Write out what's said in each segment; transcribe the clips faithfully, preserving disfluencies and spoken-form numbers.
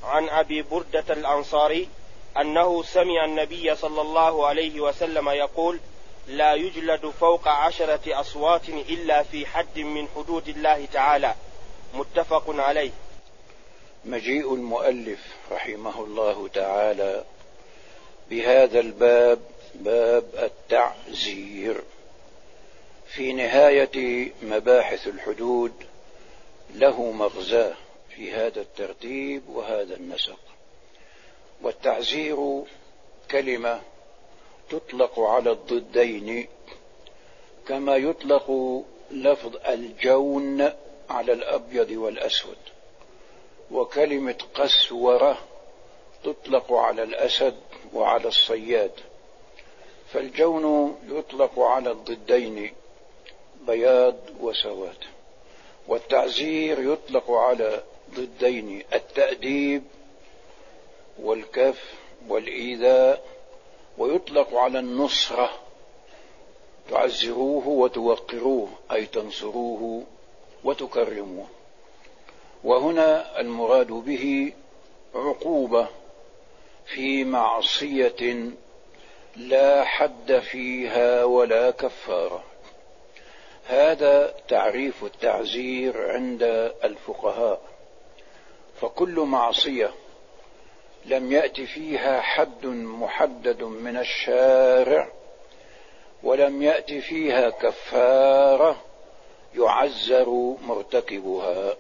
عن أبي بردة الأنصاري أنه سمع النبي صلى الله عليه وسلم يقول: لا يجلد فوق عشرة أصوات إلا في حد من حدود الله تعالى. متفق عليه. مجيء المؤلف رحمه الله تعالى بهذا الباب، باب التعزير، في نهاية مباحث الحدود، له مغزاه في هذا الترتيب وهذا النسق. والتعزير كلمة تطلق على الضدين، كما يطلق لفظ الجون على الأبيض والأسود، وكلمة قسورة تطلق على الأسد وعلى الصياد. فالجون يطلق على الضدين بياض وسواد، والتعزير يطلق على ضدين التأديب والكف والإيذاء، ويطلق على النصرة، تعزروه وتوقروه أي تنصروه وتكرموه. وهنا المراد به عقوبة في معصية لا حد فيها ولا كفارة. هذا تعريف التعزير عند الفقهاء. فكل معصية لم يأت فيها حد محدد من الشارع ولم يأت فيها كفارة يعزر مرتكبها.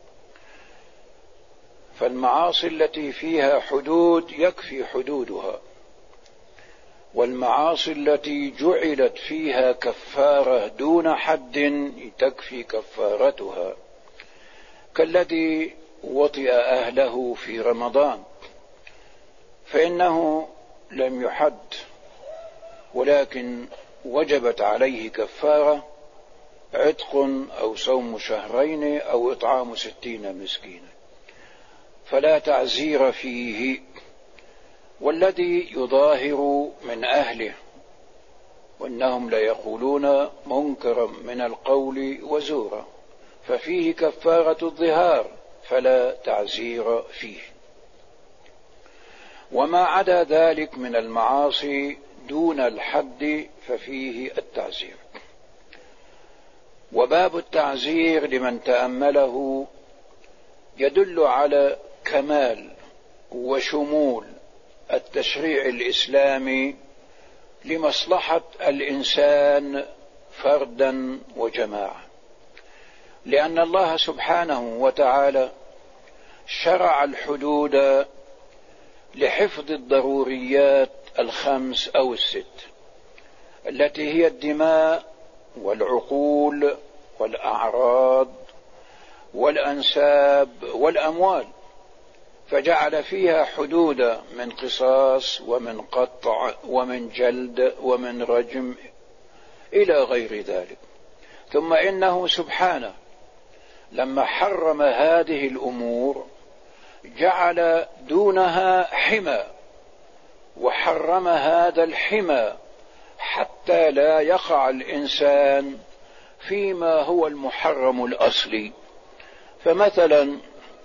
فالمعاصي التي فيها حدود يكفي حدودها، والمعاصي التي جعلت فيها كفارة دون حد تكفي كفارتها، كالذي وطئ أهله في رمضان فإنه لم يحد، ولكن وجبت عليه كفارة عتق أو صوم شهرين أو إطعام ستين مسكينا، فلا تعزير فيه. والذي يظاهر من أهله وإنهم ليقولون منكرا من القول وزورا، ففيه كفارة الظهار فلا تعزير فيه. وما عدا ذلك من المعاصي دون الحد ففيه التعزير. وباب التعزير لمن تأمله يدل على كمال وشمول التشريع الإسلامي لمصلحة الإنسان فردا وجماعة، لأن الله سبحانه وتعالى شرع الحدود لحفظ الضروريات الخمس أو الست التي هي الدماء والعقول والأعراض والأنساب والأموال، فجعل فيها حدود من قصاص ومن قطع ومن جلد ومن رجم إلى غير ذلك. ثم إنه سبحانه لما حرم هذه الأمور جعل دونها حمى، وحرم هذا الحمى حتى لا يقع الإنسان فيما هو المحرم الأصلي. فمثلا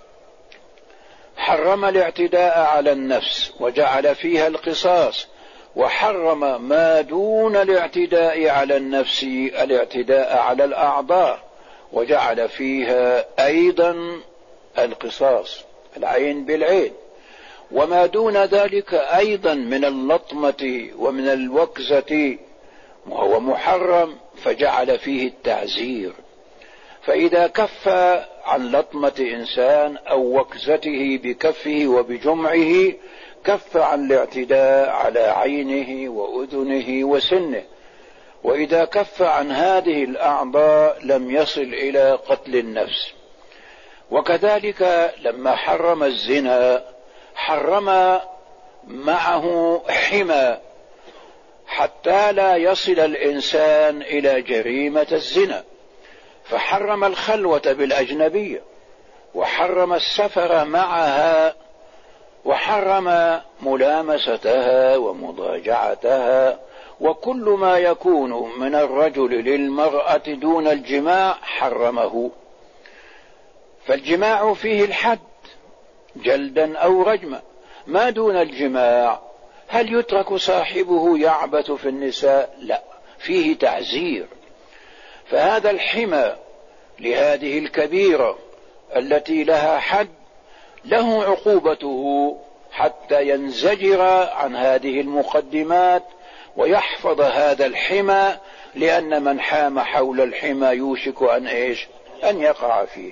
حرم الاعتداء على النفس وجعل فيها القصاص، وحرم ما دون الاعتداء على النفس الاعتداء على الأعضاء وجعل فيها أيضا القصاص، العين بالعين. وما دون ذلك أيضا من اللطمة ومن الوكزة وهو محرم فجعل فيه التعزير. فإذا كف عن لطمة إنسان أو وكزته بكفه وبجمعه كف عن الاعتداء على عينه وأذنه وسنه. وإذا كف عن هذه الأعضاء لم يصل إلى قتل النفس. وكذلك لما حرم الزنا حرم معه حمى حتى لا يصل الإنسان إلى جريمة الزنا، فحرم الخلوة بالأجنبية وحرم السفر معها وحرم ملامستها ومضاجعتها، وكل ما يكون من الرجل للمرأة دون الجماع حرمه. فالجماع فيه الحد جلدا أو رجما. ما دون الجماع هل يترك صاحبه يعبث في النساء؟ لا، فيه تعزير. فهذا الحمى لهذه الكبيرة التي لها حد له عقوبته حتى ينزجر عن هذه المقدمات ويحفظ هذا الحمى، لأن من حام حول الحمى يوشك أن إيش؟ أن يقع فيه.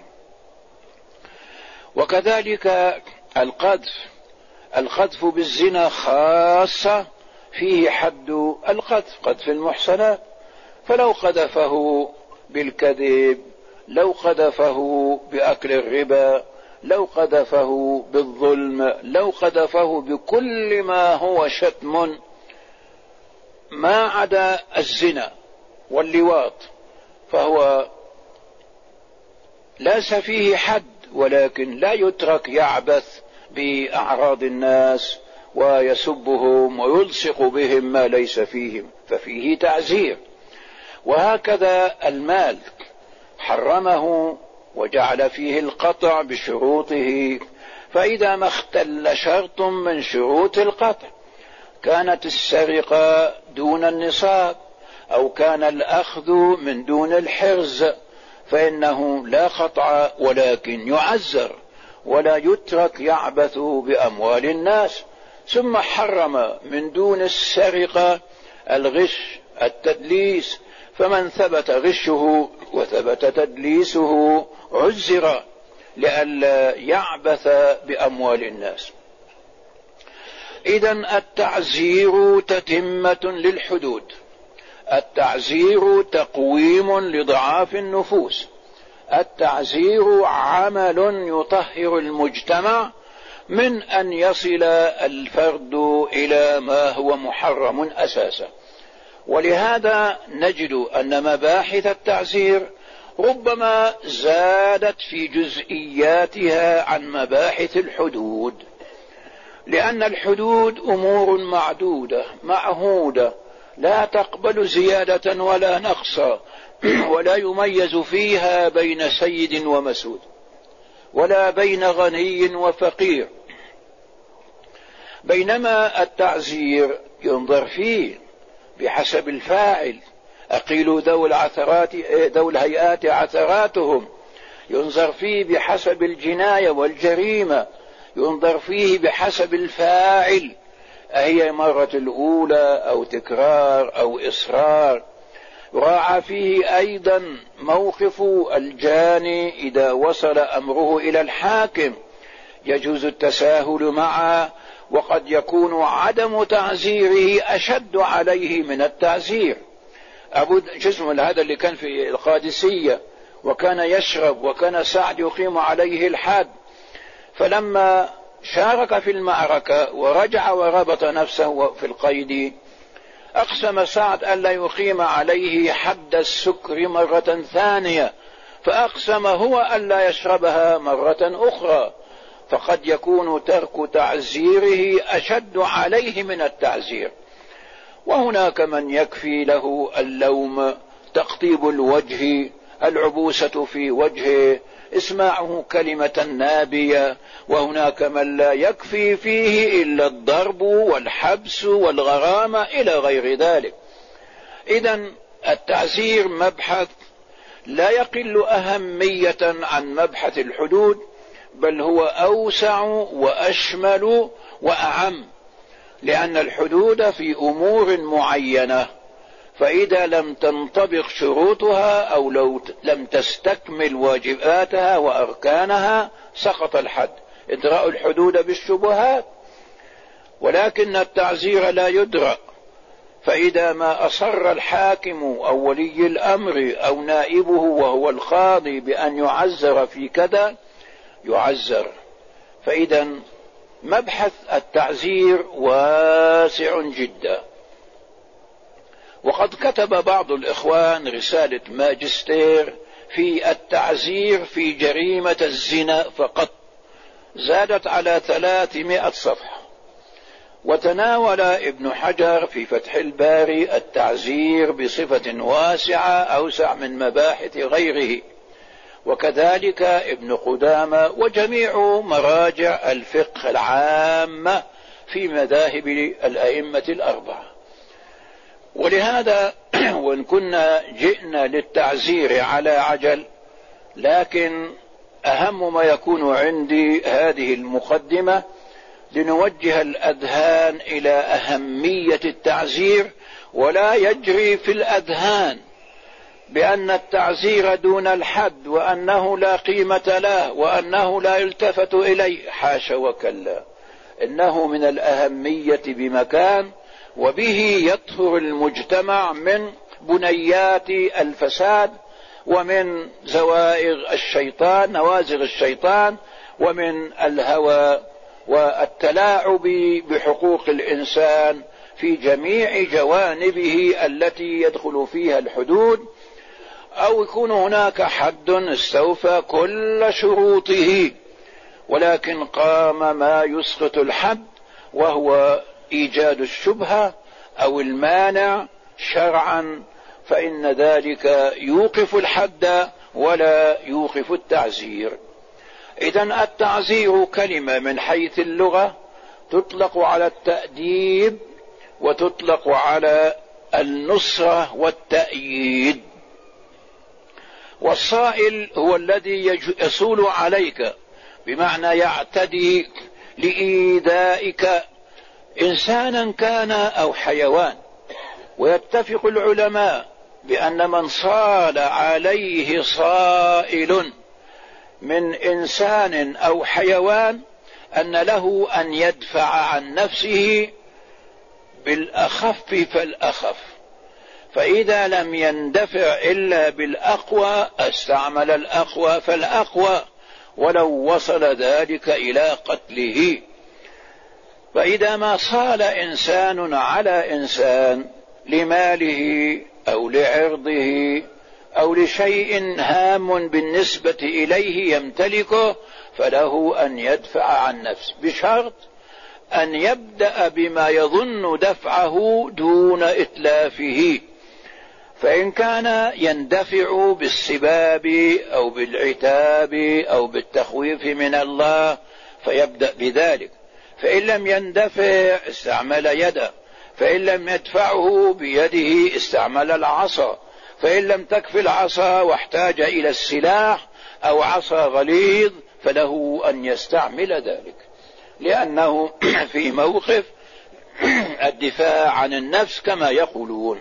وكذلك القذف، القذف بالزنا خاصة فيه حد القذف، قذف المحصنات. فلو قذفه بالكذب، لو قذفه بأكل الربا، لو قذفه بالظلم، لو قذفه بكل ما هو شتم ما عدا الزنا واللواط، فهو ليس فيه حد، ولكن لا يترك يعبث بأعراض الناس ويسبهم ويلصق بهم ما ليس فيهم، ففيه تعزير. وهكذا المال حرمه وجعل فيه القطع بشروطه، فإذا ما اختل شرط من شروط القطع، كانت السرقة دون النصاب أو كان الأخذ من دون الحرز، فإنه لا قطع ولكن يعزر ولا يترك يعبث بأموال الناس. ثم حرم من دون السرقة الغش، التدليس، فمن ثبت غشه وثبت تدليسه عزر لئلا يعبث بأموال الناس. إذن التعزير تتمة للحدود، التعزير تقويم لضعاف النفوس، التعزير عمل يطهر المجتمع من أن يصل الفرد إلى ما هو محرم أساسا. ولهذا نجد أن مباحث التعزير ربما زادت في جزئياتها عن مباحث الحدود، لأن الحدود أمور معدودة معهودة لا تقبل زيادة ولا نقصا، ولا يميز فيها بين سيد ومسود ولا بين غني وفقير. بينما التعزير ينظر فيه بحسب الفاعل، أقيلوا ذوي العثرات ذوي الهيئات عثراتهم، ينظر فيه بحسب الجناية والجريمة، ينظر فيه بحسب الفاعل، أهي مرة الأولى أو تكرار أو إصرار. يراعى فيه أيضا موقف الجاني إذا وصل أمره إلى الحاكم، يجوز التساهل معه، وقد يكون عدم تعزيره أشد عليه من التعزير. أبو جسم هذا اللي كان في القادسية وكان يشرب وكان سعد يقيم عليه الحد، فلما شارك في المعركة ورجع وربط نفسه في القيد، أقسم سعد ألا يقيم عليه حد السكر مرة ثانية، فأقسم هو ألا يشربها مرة أخرى، فقد يكون ترك تعزيره أشد عليه من التعزير. وهناك من يكفي له اللوم، تقطيب الوجه، العبوسة في وجهه، اسماعه كلمة نابية، وهناك من لا يكفي فيه إلا الضرب والحبس والغرامة إلى غير ذلك. إذن التعزير مبحث لا يقل أهمية عن مبحث الحدود، بل هو أوسع وأشمل وأعم، لأن الحدود في أمور معينة، فإذا لم تنطبق شروطها أو لو لم تستكمل واجباتها وأركانها سقط الحد. إدراء الحدود بالشبهات، ولكن التعزير لا يدرأ، فإذا ما أصر الحاكم أو ولي الأمر أو نائبه وهو القاضي بأن يعزر في كذا يعزر. فإذا مبحث التعزير واسع جدا. وقد كتب بعض الإخوان رسالة ماجستير في التعزير في جريمة الزنا فقط، زادت على ثلاثمائة صفحة. وتناول ابن حجر في فتح الباري التعزير بصفة واسعة أوسع من مباحث غيره، وكذلك ابن قدامة وجميع مراجع الفقه العامة في مذاهب الأئمة الأربعة. ولهذا وإن كنا جئنا للتعزير على عجل، لكن أهم ما يكون عندي هذه المقدمة لنوجه الأذهان إلى أهمية التعزير، ولا يجري في الأذهان بأن التعزير دون الحد وأنه لا قيمة له وأنه لا يلتفت إليه، حاشا وكلا، إنه من الأهمية بمكان، وبه يطهر المجتمع من بنيات الفساد ومن زوائغ الشيطان نوازغ الشيطان ومن الهوى والتلاعب بحقوق الإنسان في جميع جوانبه التي يدخل فيها الحدود، أو يكون هناك حد استوفى كل شروطه ولكن قام ما يسقط الحد، وهو إيجاد الشبهة أو المانع شرعا، فإن ذلك يوقف الحد ولا يوقف التعزير. إذن التعزير كلمة من حيث اللغة تطلق على التأديب وتطلق على النصرة والتأييد. والصائل هو الذي يصول عليك، بمعنى يعتدي لإيذائك، إنسانا كان أو حيوان. ويتفق العلماء بأن من صال عليه صائل من إنسان أو حيوان أن له أن يدفع عن نفسه بالأخف فالأخف، فإذا لم يندفع إلا بالأقوى استعمل الأقوى فالأقوى ولو وصل ذلك إلى قتله. فإذا ما صال إنسان على إنسان لماله أو لعرضه أو لشيء هام بالنسبة إليه يمتلكه، فله أن يدفع عن نفسه، بشرط أن يبدأ بما يظن دفعه دون إتلافه. فإن كان يندفع بالسباب أو بالعتاب أو بالتخويف من الله فيبدأ بذلك، فإن لم يندفع استعمل يده، فإن لم يدفعه بيده استعمل العصا، فإن لم تكفي العصا واحتاج إلى السلاح أو عصا غليظ فله أن يستعمل ذلك، لأنه في موقف الدفاع عن النفس كما يقولون.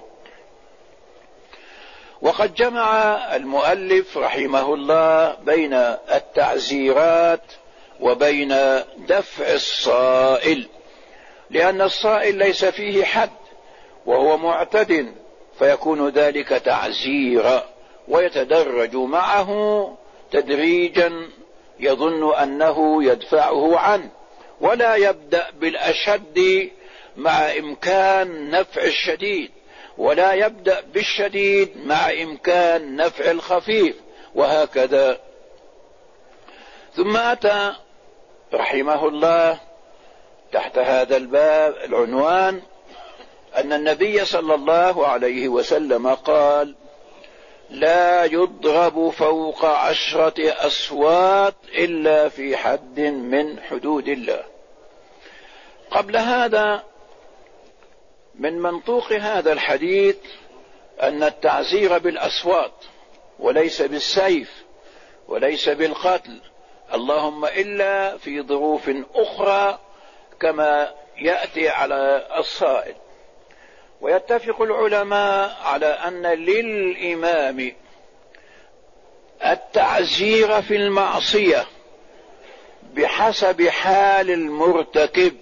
وقد جمع المؤلف رحمه الله بين التعزيرات وبين دفع الصائل، لأن الصائل ليس فيه حد وهو معتد، فيكون ذلك تعزيرا، ويتدرج معه تدريجا يظن أنه يدفعه عنه، ولا يبدأ بالأشد مع إمكان نفع الشديد، ولا يبدأ بالشديد مع إمكان نفع الخفيف، وهكذا. ثم أتى رحمه الله تحت هذا الباب العنوان أن النبي صلى الله عليه وسلم قال: لا يضرب فوق عشرة أصوات إلا في حد من حدود الله. قبل هذا من منطوق هذا الحديث أن التعزير بالأصوات وليس بالسيف وليس بالقتل، اللهم إلا في ظروف أخرى كما يأتي على الصائل. ويتفق العلماء على أن للإمام التعزير في المعصية بحسب حال المرتكب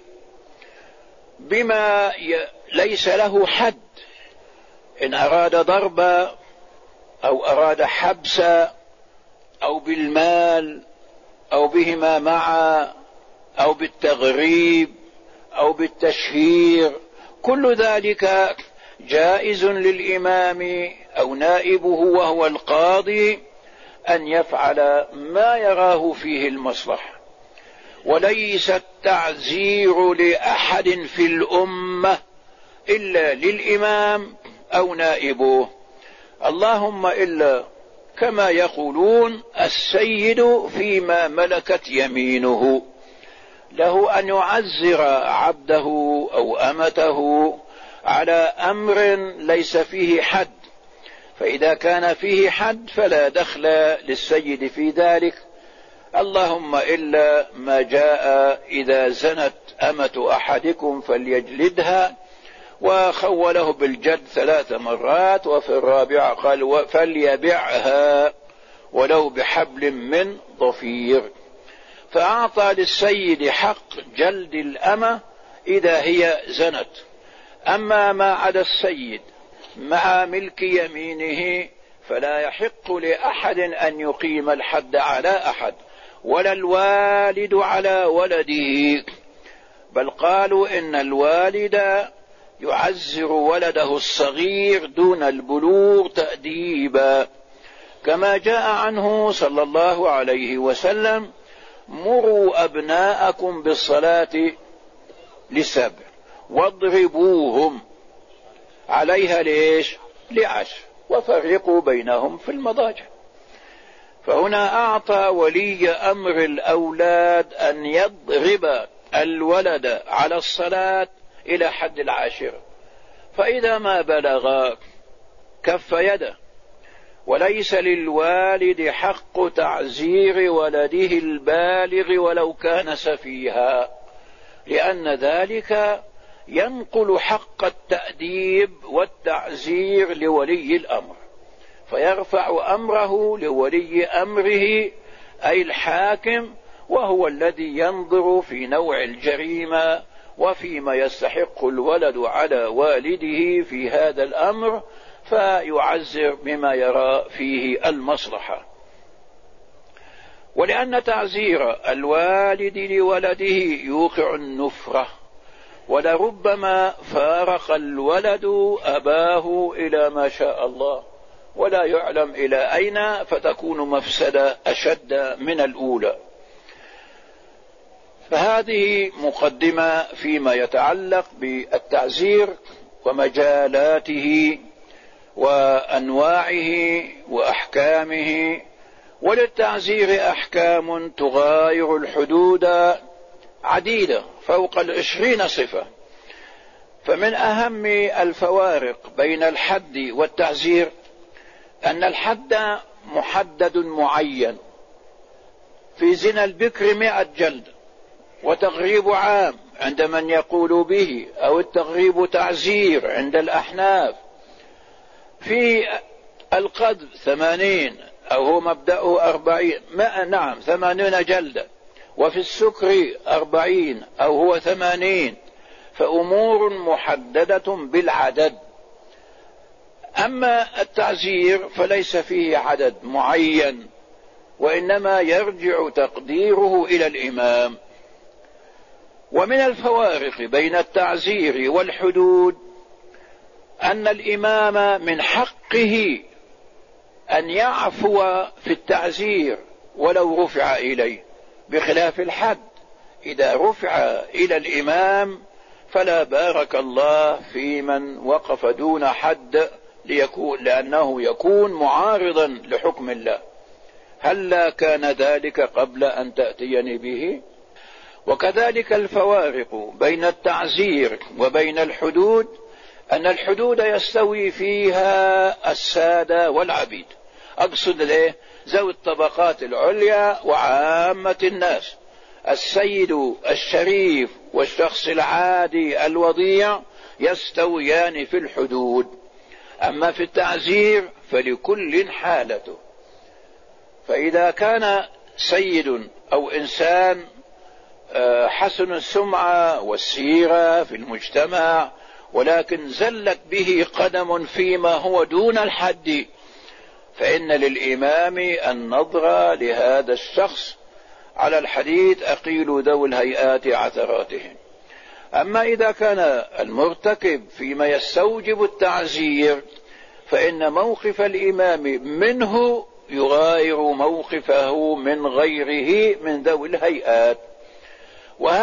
بما ليس له حد، إن أراد ضربا أو أراد حبسا أو بالمال أو بهما معا أو بالتغريب أو بالتشهير، كل ذلك جائز للإمام أو نائبه وهو القاضي أن يفعل ما يراه فيه المصلحة، وليس التعزير لأحد في الأمة إلا للإمام أو نائبه، اللهم إلا كما يقولون السيد فيما ملكت يمينه، له أن يعزر عبده أو أمته على أمر ليس فيه حد، فإذا كان فيه حد فلا دخل للسيد في ذلك، اللهم إلا ما جاء إذا زنت أمة أحدكم فليجلدها، وخوله بالجلد ثلاث مرات، وفي الرابعة قال فليبعها ولو بحبل من ضفير، فأعطى للسيد حق جلد الأمة إذا هي زنت. أما ما عدا السيد مع ملك يمينه فلا يحق لأحد أن يقيم الحد على أحد، ولا الوالد على ولده، بل قالوا إن الوالد يعزر ولده الصغير دون البلوغ تأديبا، كما جاء عنه صلى الله عليه وسلم: مروا أبناءكم بالصلاة لسبع واضربوهم عليها ليش؟ لعشر، وفرقوا بينهم في المضاجع. فهنا أعطى ولي أمر الأولاد أن يضرب الولد على الصلاة إلى حد العاشر، فإذا ما بلغ كف يده، وليس للوالد حق تعزير ولده البالغ ولو كان سفيها، لأن ذلك ينقل حق التأديب والتعزير لولي الأمر، فيرفع أمره لولي أمره أي الحاكم، وهو الذي ينظر في نوع الجريمة وفيما يستحق الولد على والده في هذا الأمر، فيعزر بما يرى فيه المصلحة. ولأن تعزير الوالد لولده يوقع النفرة، ولربما فارق الولد أباه إلى ما شاء الله ولا يعلم إلى أين، فتكون مفسدة أشد من الأولى. فهذه مقدمة فيما يتعلق بالتعزير ومجالاته وأنواعه وأحكامه. وللتعزير أحكام تغاير الحدود عديدة فوق العشرين صفة. فمن أهم الفوارق بين الحد والتعزير أن الحد محدد معين، في زنا البكر مئة جلد، وتغريب عام عند من يقول به، أو التغريب تعزير عند الأحناف. في القذف ثمانين، أو هو مبدأه أربعين، نعم ثمانين جلدة. وفي السكر أربعين، أو هو ثمانين. فأمور محددة بالعدد. أما التعزير فليس فيه عدد معين، وإنما يرجع تقديره إلى الإمام. ومن الفوارق بين التعزير والحدود أن الإمام من حقه أن يعفو في التعزير ولو رفع إليه، بخلاف الحد إذا رفع إلى الإمام فلا بارك الله في من وقف دون حد، ليكون لأنه يكون معارضا لحكم الله. هلا كان ذلك قبل أن تأتيني به؟ وكذلك الفوارق بين التعزير وبين الحدود أن الحدود يستوي فيها السادة والعبيد، أقصد له ذوي الطبقات العليا وعامة الناس. السيد الشريف والشخص العادي الوضيع يستويان في الحدود. أما في التعزير فلكل حالته. فإذا كان سيد أو إنسان حسن السمعة والسيرة في المجتمع، ولكن زلت به قدم فيما هو دون الحد، فإن للإمام النظر لهذا الشخص على الحديث: أقيلوا ذوي الهيئات عثراتهم. أما إذا كان المرتكب فيما يستوجب التعزير فإن موقف الإمام منه يغاير موقفه من غيره من ذوي الهيئات.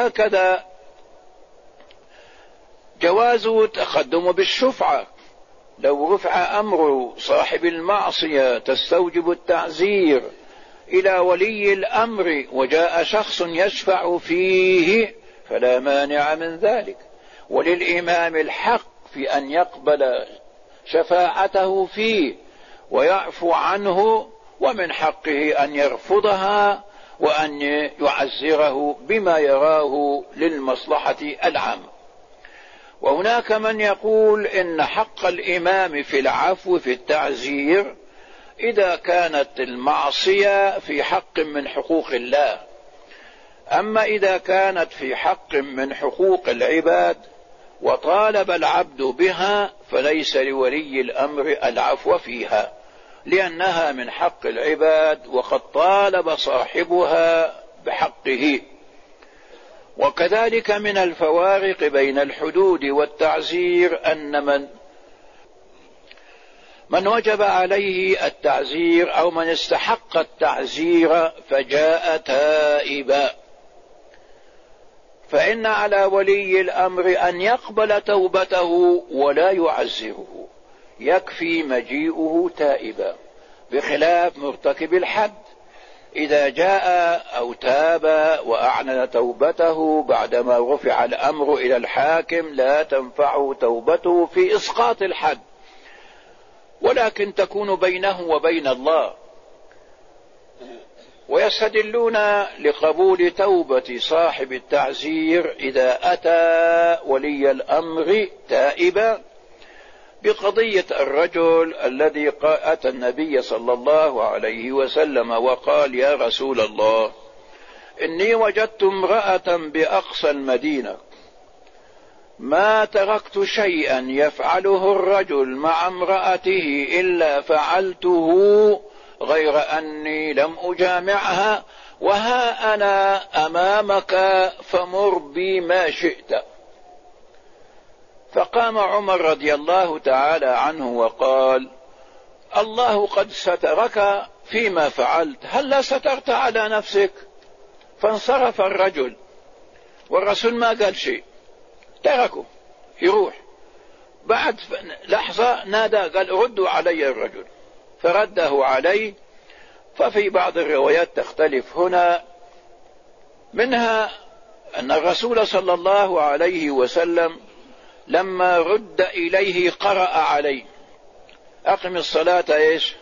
وهكذا جواز تقدم بالشفعة لو رفع أمر صاحب المعصية تستوجب التعزير إلى ولي الأمر وجاء شخص يشفع فيه فلا مانع من ذلك، وللإمام الحق في أن يقبل شفاعته فيه ويعفو عنه، ومن حقه أن يرفضها وأن يعزره بما يراه للمصلحة العامة. وهناك من يقول إن حق الإمام في العفو في التعزير إذا كانت المعصية في حق من حقوق الله، أما إذا كانت في حق من حقوق العباد وطالب العبد بها فليس لولي الأمر العفو فيها، لأنها من حق العباد وقد طالب صاحبها بحقه. وكذلك من الفوارق بين الحدود والتعزير أن من من وجب عليه التعزير أو من استحق التعزير فجاء تائبا، فإن على ولي الأمر أن يقبل توبته ولا يعزره، يكفي مجيئه تائبا، بخلاف مرتكب الحد إذا جاء أو تاب وأعلن توبته بعدما رفع الأمر إلى الحاكم لا تنفعه توبته في إسقاط الحد، ولكن تكون بينه وبين الله. ويستدلون لقبول توبة صاحب التعزير إذا أتى ولي الأمر تائبا بقضية الرجل الذي أتى النبي صلى الله عليه وسلم وقال: يا رسول الله، إني وجدت امرأة بأقصى المدينة ما تركت شيئا يفعله الرجل مع امرأته إلا فعلته غير أني لم أجامعها، وها أنا أمامك فمر بي ما شئت. فقام عمر رضي الله تعالى عنه وقال: الله قد سترك فيما فعلت، هل لا سترت على نفسك؟ فانصرف الرجل والرسول ما قال شيء، تركه يروح. بعد لحظة نادى قال: ردوا علي الرجل، فرده عليه. ففي بعض الروايات تختلف هنا، منها أن الرسول صلى الله عليه وسلم لما رد إليه قرأ عليه: أقم الصلاة إيش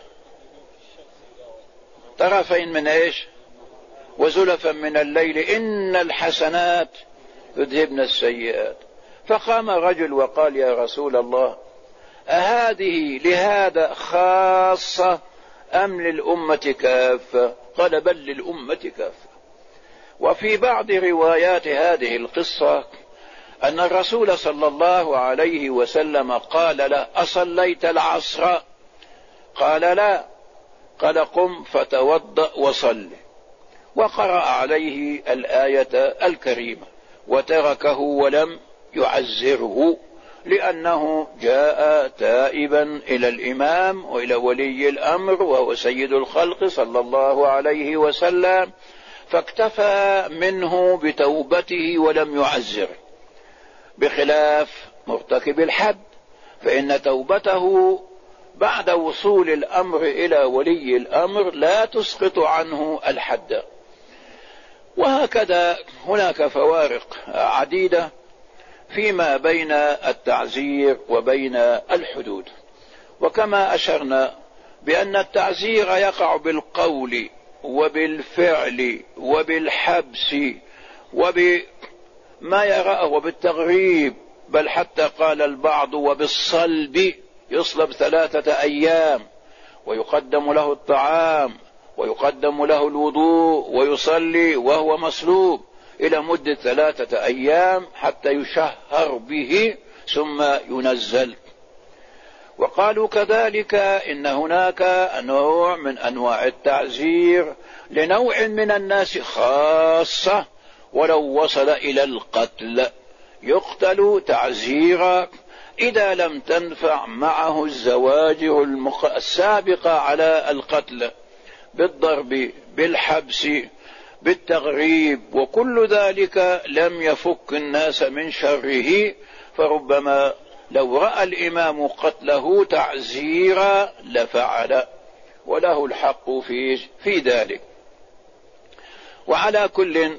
طرفين من إيش وزلفا من الليل إن الحسنات يذهبن السيئات. فقام رجل وقال: يا رسول الله، أهذه لهذا خاصة أم للأمة كافة؟ قال: بل للأمة كافة. وفي بعض روايات هذه القصة أن الرسول صلى الله عليه وسلم قال له: أصليت العصر؟ قال: لا. قال: قم فتوضأ وصل، وقرأ عليه الآية الكريمة وتركه ولم يعزره، لأنه جاء تائبا إلى الإمام وإلى ولي الأمر وهو سيد الخلق صلى الله عليه وسلم، فاكتفى منه بتوبته ولم يعزره، بخلاف مرتكب الحد فإن توبته بعد وصول الأمر إلى ولي الأمر لا تسقط عنه الحد. وهكذا هناك فوارق عديدة فيما بين التعزير وبين الحدود. وكما أشرنا بأن التعزير يقع بالقول وبالفعل وبالحبس وبما يراه وبالتغريب، بل حتى قال البعض وبالصلب، يصلب ثلاثة أيام ويقدم له الطعام ويقدم له الوضوء ويصلي وهو مصلوب إلى مدة ثلاثة أيام حتى يشهر به ثم ينزل. وقالوا كذلك إن هناك نوع من أنواع التعزير لنوع من الناس خاصة ولو وصل إلى القتل، يقتل تعزيرا إذا لم تنفع معه الزواجر السابقة على القتل، بالضرب بالحبس بالتغريب، وكل ذلك لم يفك الناس من شره، فربما لو رأى الإمام قتله تعزيرا لفعل، وله الحق في, في ذلك. وعلى كل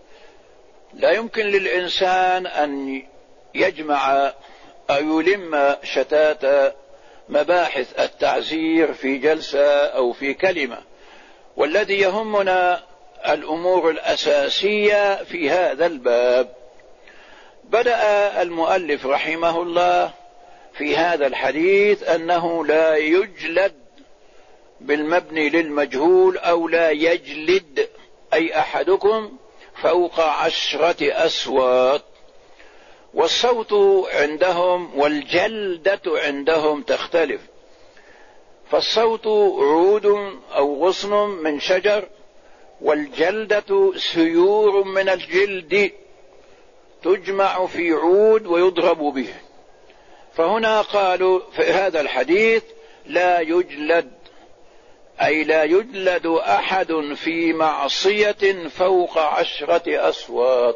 لا يمكن للإنسان أن يجمع أو يلم شتات مباحث التعزير في جلسة أو في كلمة، والذي يهمنا الأمور الأساسية في هذا الباب. بدأ المؤلف رحمه الله في هذا الحديث أنه لا يجلد بالمبني للمجهول، أو لا يجلد أي أحدكم فوق عشرة أصوات. والصوت عندهم والجلدة عندهم تختلف، فالصوت عود أو غصن من شجر، والجلدة سيور من الجلد تجمع في عود ويضرب به. فهنا قالوا في هذا الحديث لا يجلد، أي لا يجلد أحد في معصية فوق عشرة أصوات.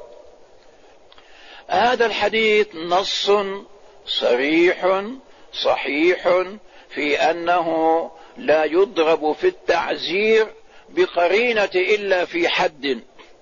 هذا الحديث نص صريح صحيح في أنه لا يضرب في التعزير بقرينة إلا في حد.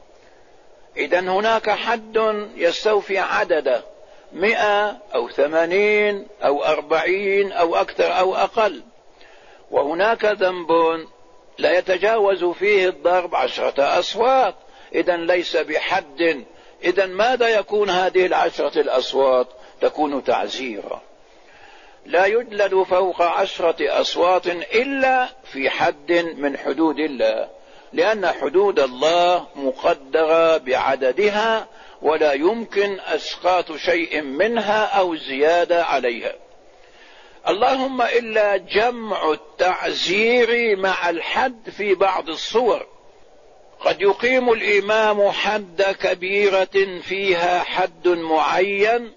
إذن هناك حد يستوفي عدد مئة أو ثمانين أو أربعين أو أكثر أو أقل، وهناك ذنب لا يتجاوز فيه الضرب عشرة أصوات، إذن ليس بحد. إذن ماذا يكون هذه العشرة الأصوات؟ تكون تعزيرا. لا يجلد فوق عشرة أصوات إلا في حد من حدود الله، لأن حدود الله مقدرة بعددها، ولا يمكن إسقاط شيء منها أو زيادة عليها، اللهم إلا جمع التعزير مع الحد في بعض الصور. قد يقيم الإمام حد كبيرة فيها حد معين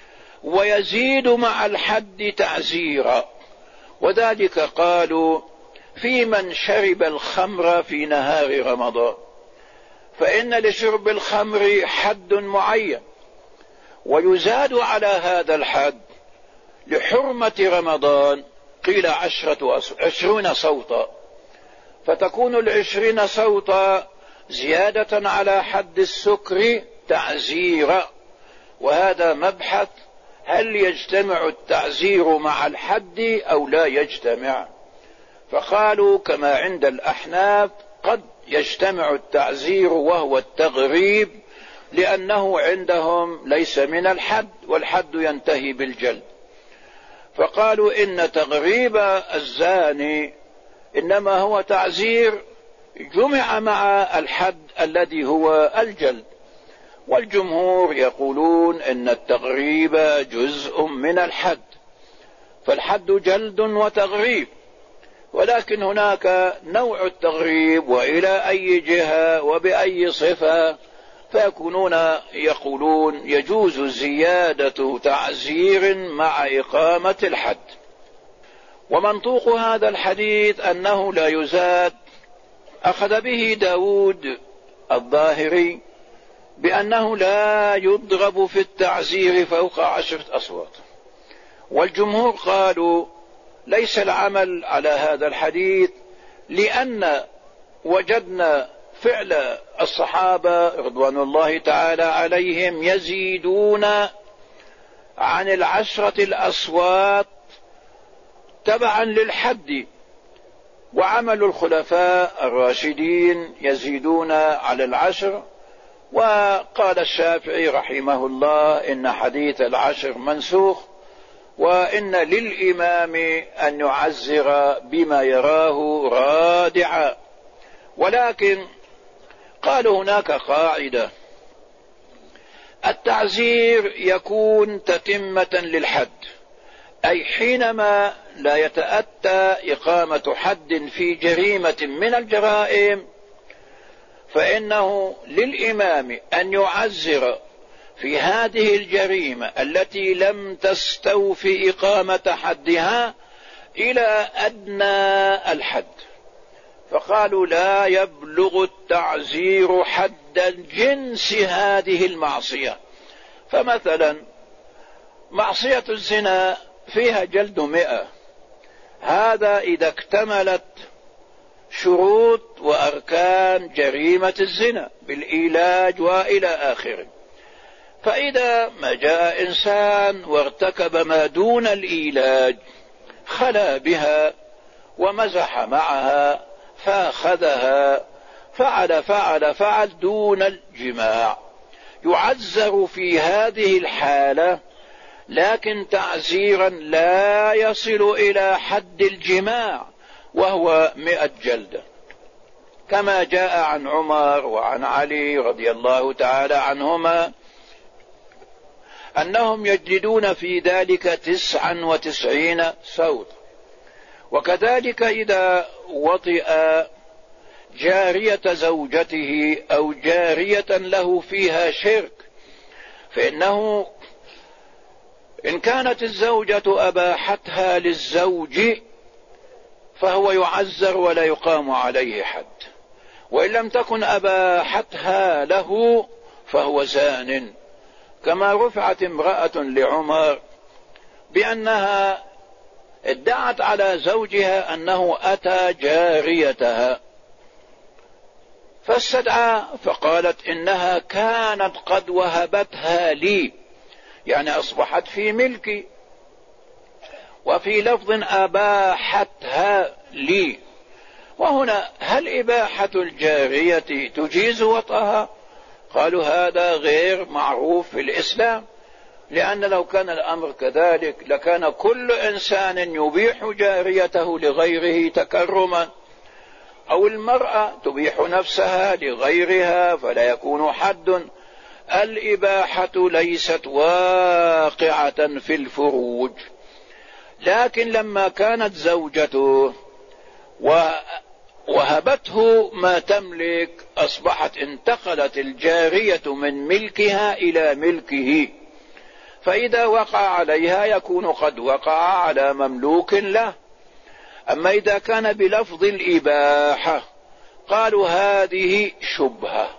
ويزيد مع الحد تعزيرا، وذلك قالوا في من شرب الخمر في نهار رمضان، فإن لشرب الخمر حد معين ويزاد على هذا الحد لحرمة رمضان، قيل عشرة عشرون صوتا، فتكون العشرين صوتا زيادة على حد السكر تعزيرا. وهذا مبحث، هل يجتمع التعزير مع الحد أو لا يجتمع؟ فقالوا كما عند الأحناف قد يجتمع التعزير وهو التغريب، لأنه عندهم ليس من الحد، والحد ينتهي بالجلد. فقالوا إن تغريب الزاني إنما هو تعزير جمع مع الحد الذي هو الجلد. والجمهور يقولون إن التغريب جزء من الحد، فالحد جلد وتغريب، ولكن هناك نوع التغريب وإلى أي جهة وبأي صفة، فيكونون يقولون يجوز زيادة تعزير مع إقامة الحد. ومنطوق هذا الحديث أنه لا يزاد أخذ به داود الظاهري بأنه لا يضرب في التعزير فوق عشرة أصوات. والجمهور قالوا ليس العمل على هذا الحديث، لأن وجدنا فعل الصحابة رضوان الله تعالى عليهم يزيدون عن العشرة الأصوات تبعا للحد، وعمل الخلفاء الراشدين يزيدون على العشر. وقال الشافعي رحمه الله إن حديث العشر منسوخ، وإن للإمام أن يعزر بما يراه رادعا. ولكن قالوا هناك قاعدة، التعزير يكون تتمة للحد، أي حينما لا يتأتى إقامة حد في جريمة من الجرائم فإنه للإمام أن يعزر في هذه الجريمة التي لم تستوفي إقامة حدها إلى أدنى الحد. فقالوا لا يبلغ التعزير حد جنس هذه المعصية. فمثلا معصية الزنا فيها جلد مئة، هذا إذا اكتملت شروط وأركان جريمة الزنا بالإيلاج وإلى آخره. فإذا ما جاء إنسان وارتكب ما دون الإيلاج، خلا بها ومزح معها فأخذها، فعل فعل فعل دون الجماع، يعزر في هذه الحالة، لكن تعزيرا لا يصل إلى حد الجماع، وهو مئة جلدة، كما جاء عن عمر وعن علي رضي الله تعالى عنهما أنهم يجلدون في ذلك تسعا وتسعين صوت. وكذلك إذا وطئ جارية زوجته أو جارية له فيها شرك، فإنه إن كانت الزوجة أباحتها للزوج فهو يعزر ولا يقام عليه حد، وإن لم تكن أباحتها له فهو زان. كما رفعت امرأة لعمر بأنها ادعت على زوجها أنه أتى جاريتها، فاستدعى فقالت إنها كانت قد وهبتها لي، يعني أصبحت في ملكي، وفي لفظ أباحتها لي. وهنا هل إباحة الجارية تجيز وطئها؟ قالوا هذا غير معروف في الإسلام، لأن لو كان الأمر كذلك لكان كل إنسان يبيح جاريته لغيره تكرما، أو المرأة تبيح نفسها لغيرها فلا يكون حد. الإباحة ليست واقعة في الفروج، لكن لما كانت زوجته وهبته ما تملك أصبحت انتقلت الجارية من ملكها إلى ملكه، فإذا وقع عليها يكون قد وقع على مملوك له. أما إذا كان بلفظ الإباحة قالوا هذه شبهة،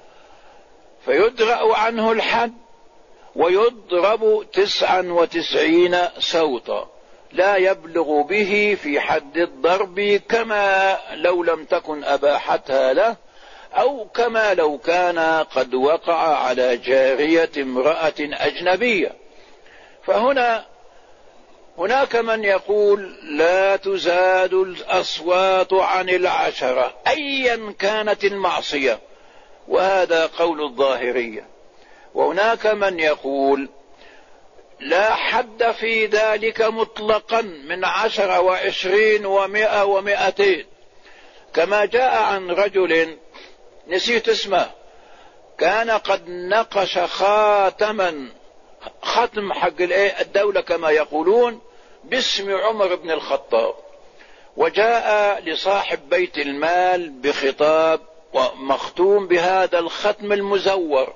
فيدرأ عنه الحد ويضرب تسعا وتسعين صوتا، لا يبلغ به في حد الضرب كما لو لم تكن أباحتها له، أو كما لو كان قد وقع على جارية امرأة أجنبية. فهنا هناك من يقول لا تزاد الأصوات عن العشرة أيا كانت المعصية، وهذا قول الظاهرية. وهناك من يقول لا حد في ذلك مطلقا من عشرة وعشرين ومائة ومائتين، كما جاء عن رجل نسيت اسمه كان قد نقش خاتما، ختم حق الدولة كما يقولون، باسم عمر بن الخطاب، وجاء لصاحب بيت المال بخطاب ومختوم بهذا الختم المزور،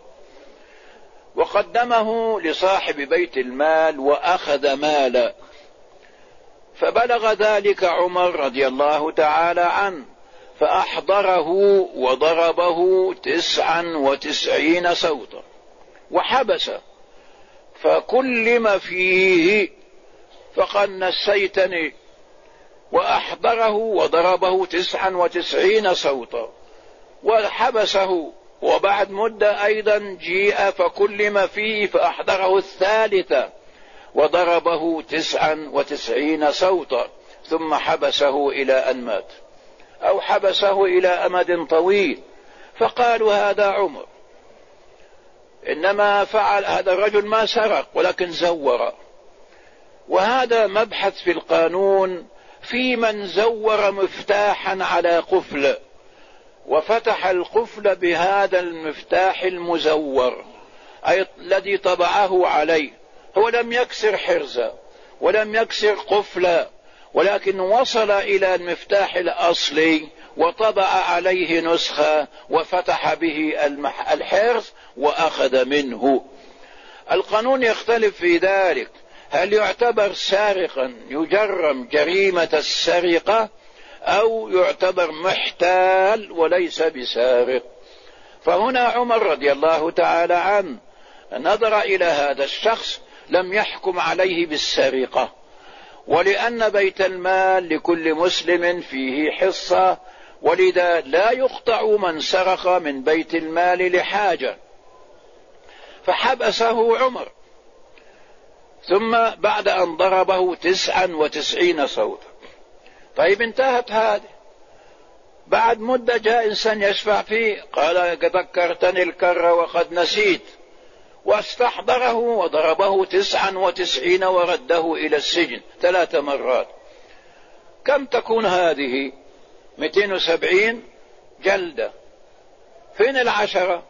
وقدمه لصاحب بيت المال وأخذ مالا، فبلغ ذلك عمر رضي الله تعالى عنه فأحضره وضربه تسعا وتسعين صوتا وحبسه، فكلم فيه فقد نسيتني، وأحضره وضربه تسعا وتسعين صوتا وحبسه. وبعد مدة أيضا جيء فكلم فيه فأحضره الثالثة وضربه تسعا وتسعين صوتا، ثم حبسه إلى أن مات، أو حبسه إلى أمد طويل. فقالوا هذا عمر، إنما فعل هذا الرجل ما سرق ولكن زور. وهذا مبحث في القانون في من زور مفتاحا على قفل وفتح القفل بهذا المفتاح المزور، أي الذي طبعه عليه، هو لم يكسر حرزة ولم يكسر قفلا، ولكن وصل إلى المفتاح الأصلي وطبع عليه نسخة وفتح به الحرز وأخذ منه. القانون يختلف في ذلك، هل يعتبر سارقا يجرم جريمة السرقة أو يعتبر محتال وليس بسارق. فهنا عمر رضي الله تعالى عنه نظر إلى هذا الشخص لم يحكم عليه بالسرقة، ولأن بيت المال لكل مسلم فيه حصة، ولذا لا يقطع من سرق من بيت المال لحاجة، فحبسه عمر، ثم بعد أن ضربه تسعا وتسعين صوتا. طيب انتهت هذه، بعد مدة جاء إنسان يشفع فيه، قال ذكرتني الكر وقد نسيت، واستحضره وضربه تسعا وتسعين ورده إلى السجن ثلاث مرات. كم تكون هذه؟ مئتين وسبعين جلدة. فين العشرة؟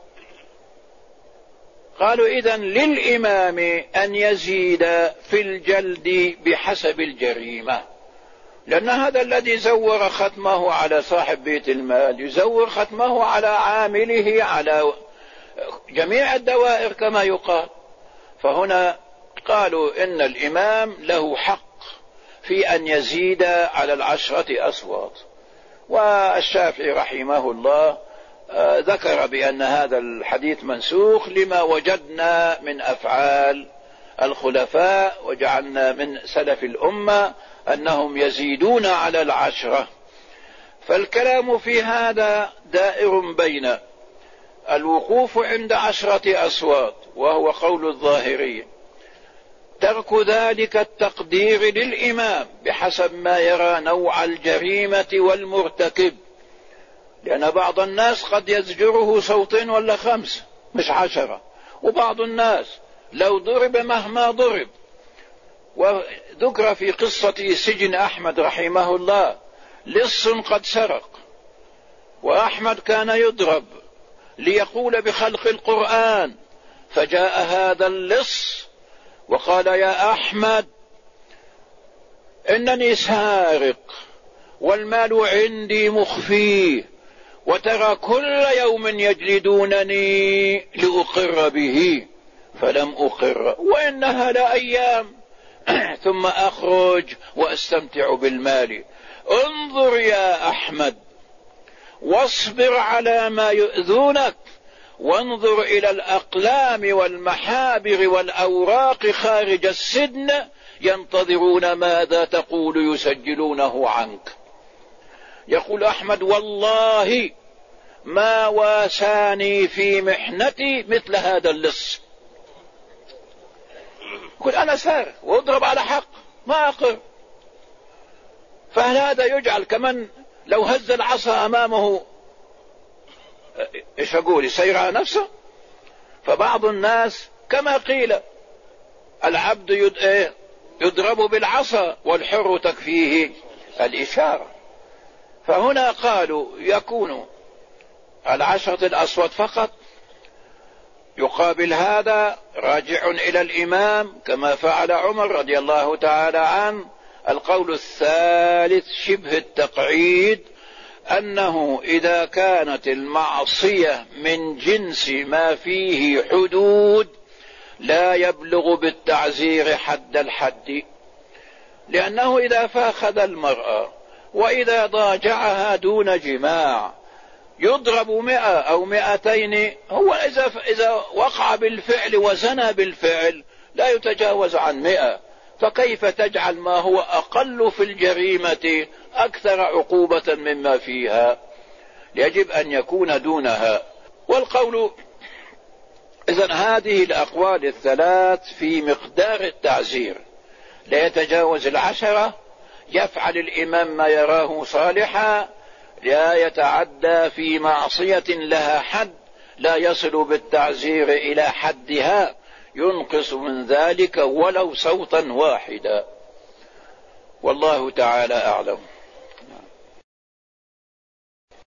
قالوا إذن للإمام أن يزيد في الجلد بحسب الجريمة، لأن هذا الذي زور ختمه على صاحب بيت المال يزور ختمه على عامله، على جميع الدوائر كما يقال. فهنا قالوا إن الإمام له حق في أن يزيد على العشرة أصوات. والشافعي رحمه الله ذكر بأن هذا الحديث منسوخ لما وجدنا من أفعال الخلفاء، وجعلنا من سلف الأمة أنهم يزيدون على العشرة. فالكلام في هذا دائر بين الوقوف عند عشرة أصوات وهو قول الظاهرية، ترك ذلك التقدير للإمام بحسب ما يرى نوع الجريمة والمرتكب، لأن بعض الناس قد يزجره صوتين ولا خمس مش عشرة، وبعض الناس لو ضرب مهما ضرب. وذكر في قصة سجن أحمد رحمه الله لص قد سرق، وأحمد كان يضرب ليقول بخلق القرآن، فجاء هذا اللص وقال يا أحمد إنني سارق والمال عندي مخفيه، وترى كل يوم يجلدونني لأقر به فلم أقر، وإنها لأيام ثم أخرج وأستمتع بالمال. انظر يا أحمد واصبر على ما يؤذونك، وانظر إلى الأقلام والمحابر والأوراق خارج السجن ينتظرون ماذا تقول يسجلونه عنك. يقول أحمد والله ما واساني في محنتي مثل هذا اللص. يقول أنا سارق واضرب على حق ما أقر. فهل هذا يجعل كمن لو هز العصا أمامه إيش أقول يسير على نفسه؟ فبعض الناس كما قيل العبد يضرب بالعصا والحر تكفيه الإشارة. فهنا قالوا يكون العشرة الأصوات فقط، يقابل هذا راجع إلى الإمام كما فعل عمر رضي الله تعالى عنه. القول الثالث شبه التقعيد، أنه إذا كانت المعصية من جنس ما فيه حدود لا يبلغ بالتعزير حد الحد، لأنه إذا فاخذ المرأة وإذا ضاجعها دون جماع يضرب مئة أو مئتين، هو إذا, إذا وقع بالفعل وزنى بالفعل لا يتجاوز عن مئة، فكيف تجعل ما هو أقل في الجريمة أكثر عقوبة مما فيها؟ يجب أن يكون دونها. والقول إذن هذه الأقوال الثلاث في مقدار التعزير لا يتجاوز العشرة، يفعل الإمام ما يراه صالحا، لا يتعدى في معصية لها حد لا يصل بالتعزير إلى حدها، ينقص من ذلك ولو صوتا واحدا. والله تعالى أعلم.